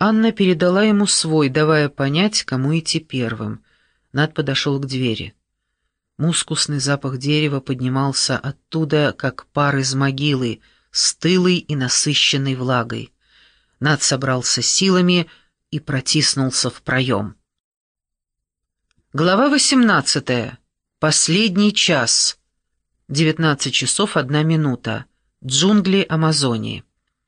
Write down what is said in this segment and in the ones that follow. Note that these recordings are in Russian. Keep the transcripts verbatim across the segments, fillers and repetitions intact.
Анна передала ему свой, давая понять, кому идти первым. Нат подошел к двери. Мускусный запах дерева поднимался оттуда, как пар из могилы, стылый и насыщенный влагой. Нат собрался силами и протиснулся в проем. Глава восемнадцатая. Последний час. девятнадцать часов одна минута. Джунгли Амазонии.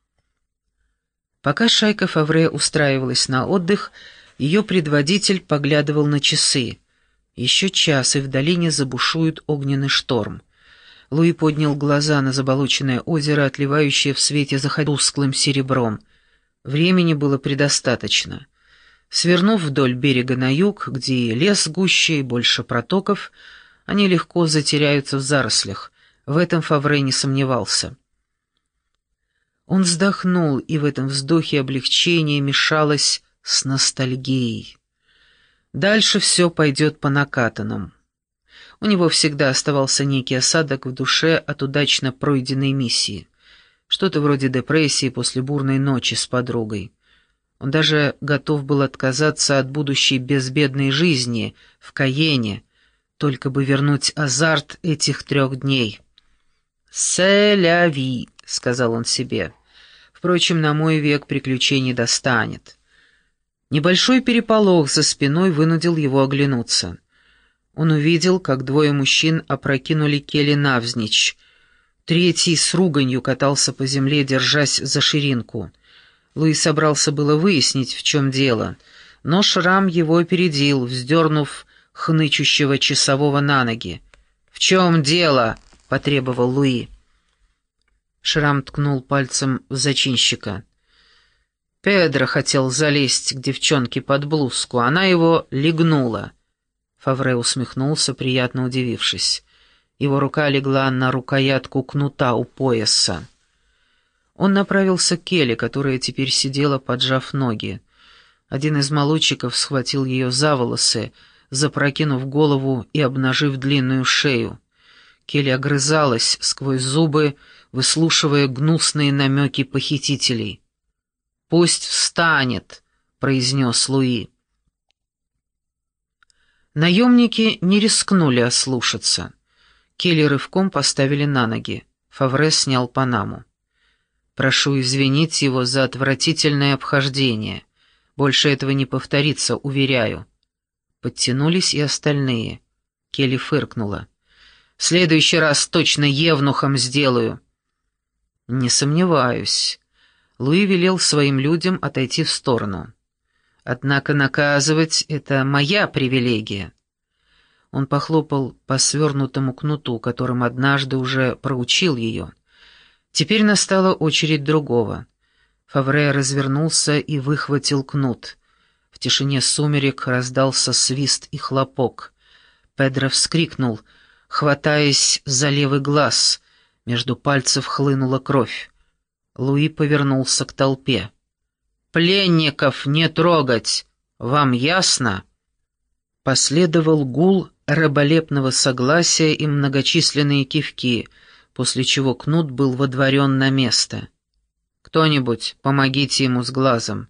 Пока шайка Фавре устраивалась на отдых, ее предводитель поглядывал на часы. Еще час, и в долине забушует огненный шторм. Луи поднял глаза на заболоченное озеро, отливающее в свете захода тусклым серебром. Времени было предостаточно. Свернув вдоль берега на юг, где лес гуще и больше протоков, они легко затеряются в зарослях. В этом Фавре не сомневался. Он вздохнул, и в этом вздохе облегчение мешалось с ностальгией. Дальше все пойдет по накатанным. У него всегда оставался некий осадок в душе от удачно пройденной миссии. Что-то вроде депрессии после бурной ночи с подругой. Он даже готов был отказаться от будущей безбедной жизни в Каене, только бы вернуть азарт этих трех дней. «Се ля ви», — сказал он себе. «Впрочем, на мой век приключений достанет». Небольшой переполох за спиной вынудил его оглянуться. Он увидел, как двое мужчин опрокинули Келли навзничь. Третий с руганью катался по земле, держась за ширинку. Луи собрался было выяснить, в чем дело, но Шрам его опередил, вздернув хнычущего часового на ноги. «В чем дело?» — потребовал Луи. Шрам ткнул пальцем в зачинщика. Педро хотел залезть к девчонке под блузку, она его легнула. Фавре усмехнулся, приятно удивившись. Его рука легла на рукоятку кнута у пояса. Он направился к Келли, которая теперь сидела, поджав ноги. Один из молодчиков схватил ее за волосы, запрокинув голову и обнажив длинную шею. Келли огрызалась сквозь зубы, выслушивая гнусные намеки похитителей. «Пусть встанет», — произнес Луи. Наемники не рискнули ослушаться. Келли рывком поставили на ноги. Фавре снял панаму. «Прошу извинить его за отвратительное обхождение. Больше этого не повторится, уверяю». Подтянулись и остальные. Келли фыркнула. «В следующий раз точно евнухом сделаю». «Не сомневаюсь». Луи велел своим людям отойти в сторону. «Однако наказывать — это моя привилегия». Он похлопал по свернутому кнуту, которым однажды уже проучил ее. Теперь настала очередь другого. Фавре развернулся и выхватил кнут. В тишине сумерек раздался свист и хлопок. Педро вскрикнул, хватаясь за левый глаз. Между пальцев хлынула кровь. Луи повернулся к толпе. «Пленников не трогать! Вам ясно?» Последовал гул раболепного согласия и многочисленные кивки, после чего кнут был водворен на место. «Кто-нибудь, помогите ему с глазом».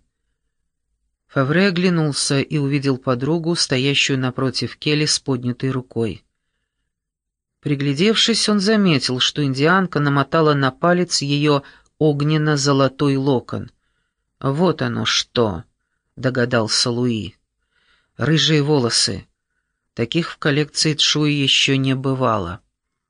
Фавре оглянулся и увидел подругу, стоящую напротив Келли с поднятой рукой. Приглядевшись, он заметил, что индианка намотала на палец ее огненно-золотой локон. «Вот оно что!» — догадался Луи. «Рыжие волосы. Таких в коллекции Тшуи еще не бывало».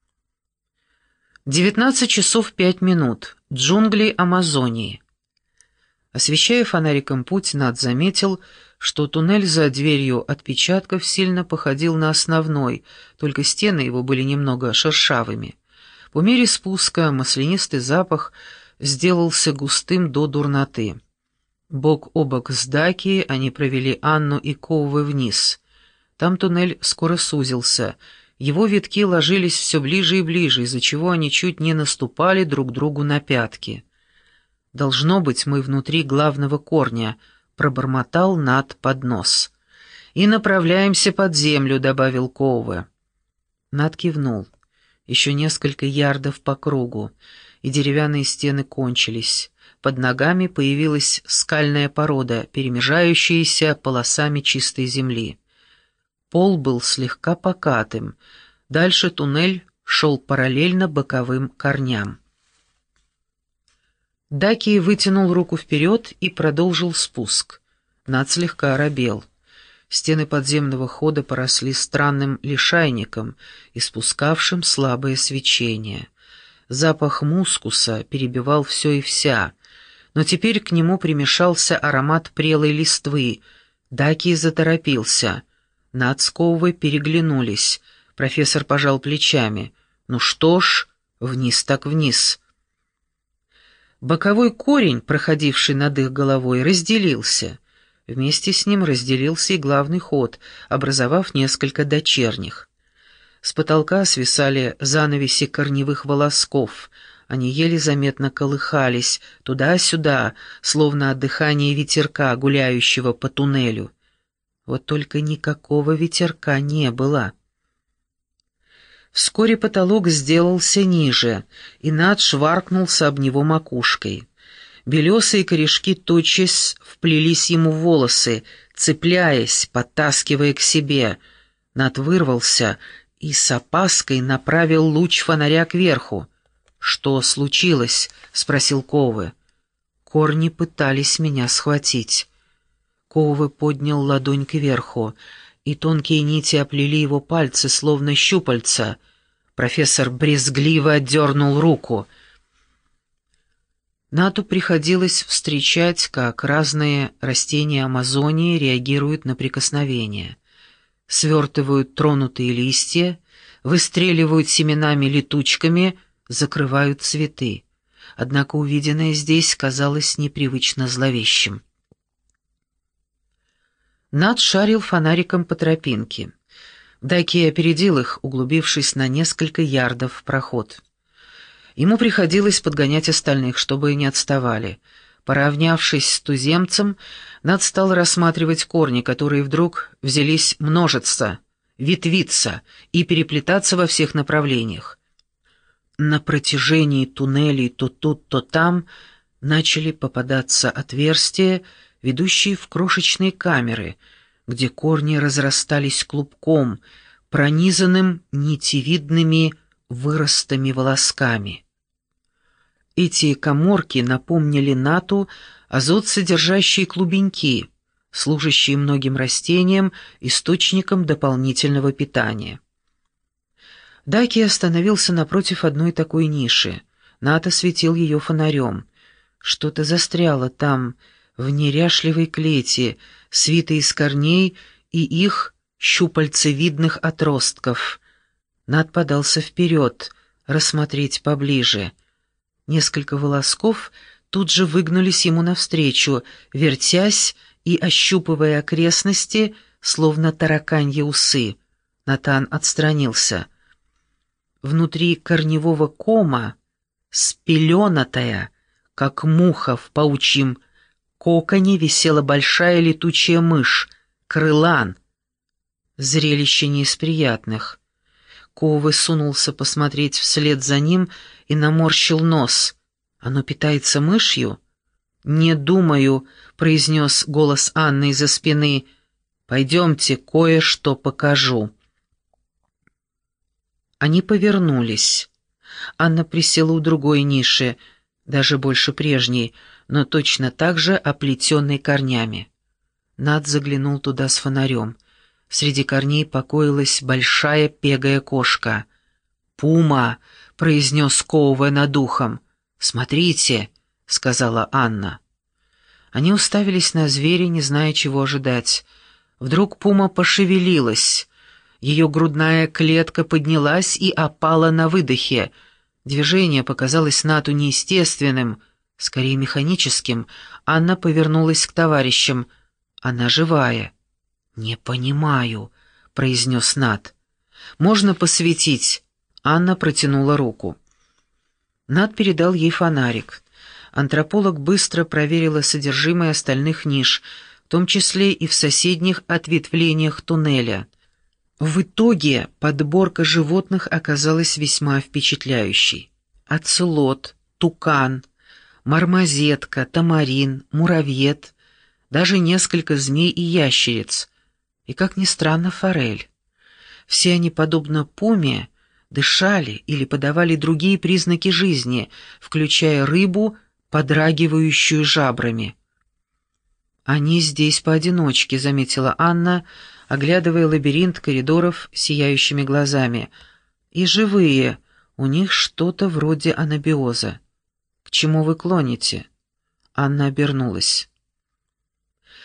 девятнадцать часов пять минут. Джунгли Амазонии. Освещая фонариком путь, Нат заметил, что туннель за дверью отпечатков сильно походил на основной, только стены его были немного шершавыми. По мере спуска маслянистый запах сделался густым до дурноты. Бок о бок с Даки они провели Анну и Коувы вниз. Там туннель скоро сузился. Его витки ложились все ближе и ближе, из-за чего они чуть не наступали друг другу на пятки. «Должно быть, мы внутри главного корня», — пробормотал Нат под нос. «И направляемся под землю», — добавил Коуве. Нат кивнул. Еще несколько ярдов по кругу, и деревянные стены кончились. под ногами появилась скальная порода, перемежающаяся полосами чистой земли. Пол был слегка покатым, дальше туннель шел параллельно боковым корням. Даки вытянул руку вперед и продолжил спуск. Над слегка оробел. Стены подземного хода поросли странным лишайником, испускавшим слабое свечение. Запах мускуса перебивал все и вся, но теперь к нему примешался аромат прелой листвы. Даки заторопился. Над с Коувой переглянулись. Профессор пожал плечами. «Ну что ж, вниз так вниз». Боковой корень, проходивший над их головой, разделился. Вместе с ним разделился и главный ход, образовав несколько дочерних. С потолка свисали занавеси корневых волосков. Они еле заметно колыхались туда-сюда, словно от дыхания ветерка, гуляющего по туннелю. Вот только никакого ветерка не было. Вскоре потолок сделался ниже, и Над шваркнулся об него макушкой. Белесые корешки тотчас вплелись ему в волосы, цепляясь, подтаскивая к себе. Над вырвался и с опаской направил луч фонаря кверху. «Что случилось?» — спросил Коуве. «Корни пытались меня схватить». Коуве поднял ладонь кверху, и тонкие нити оплели его пальцы, словно щупальца. Профессор брезгливо отдернул руку. Нату приходилось встречать, как разные растения Амазонии реагируют на прикосновение. Свертывают тронутые листья, выстреливают семенами-летучками, закрывают цветы. Однако увиденное здесь казалось непривычно зловещим. Над шарил фонариком по тропинке. Даки опередил их, углубившись на несколько ярдов в проход. Ему приходилось подгонять остальных, чтобы не отставали. Поравнявшись с туземцем, Над стал рассматривать корни, которые вдруг взялись множиться, ветвиться и переплетаться во всех направлениях. На протяжении туннелей то тут, то там начали попадаться отверстия, ведущие в крошечные камеры, где корни разрастались клубком, пронизанным нитевидными выростами-волосками. Эти каморки напомнили Нату азот-содержащие клубеньки, служащие многим растениям источником дополнительного питания. Даки остановился напротив одной такой ниши. Нат осветил ее фонарем. Что-то застряло там, в неряшливой клети, свитой из корней и их щупальцевидных отростков. Нат подался вперед, рассмотреть поближе. Несколько волосков тут же выгнулись ему навстречу, вертясь и ощупывая окрестности, словно тараканьи усы. Натан отстранился. Внутри корневого кома, спеленатая, как муха в паучьем коконе, висела большая летучая мышь, крылан. Зрелище не из приятных. Коуве сунулся посмотреть вслед за ним и наморщил нос. «Оно питается мышью?» «Не думаю», — произнес голос Анны из-за спины. «Пойдемте, кое-что покажу». Они повернулись. Анна присела у другой ниши, даже больше прежней, но точно так же оплетенной корнями. Над заглянул туда с фонарем. Среди корней покоилась большая пегая кошка. «Пума!» — произнес Коуве над ухом. «Смотрите!» — сказала Анна. Они уставились на зверя, не зная, чего ожидать. Вдруг пума пошевелилась. Ее грудная клетка поднялась и опала на выдохе. Движение показалось Нату неестественным, скорее механическим. Анна повернулась к товарищам. «Она живая». «Не понимаю», — произнес Нат. «Можно посветить?» Анна протянула руку. Нат передал ей фонарик. Антрополог быстро проверила содержимое остальных ниш, в том числе и в соседних ответвлениях туннеля. В итоге подборка животных оказалась весьма впечатляющей. Оцелот, тукан, мармозетка, тамарин, муравьед, даже несколько змей и ящериц, и, как ни странно, форель. Все они, подобно пуме, дышали или подавали другие признаки жизни, включая рыбу, подрагивающую жабрами. «Они здесь поодиночке», — заметила Анна, оглядывая лабиринт коридоров сияющими глазами. «И живые, у них что-то вроде анабиоза». «К чему вы клоните?» Анна обернулась.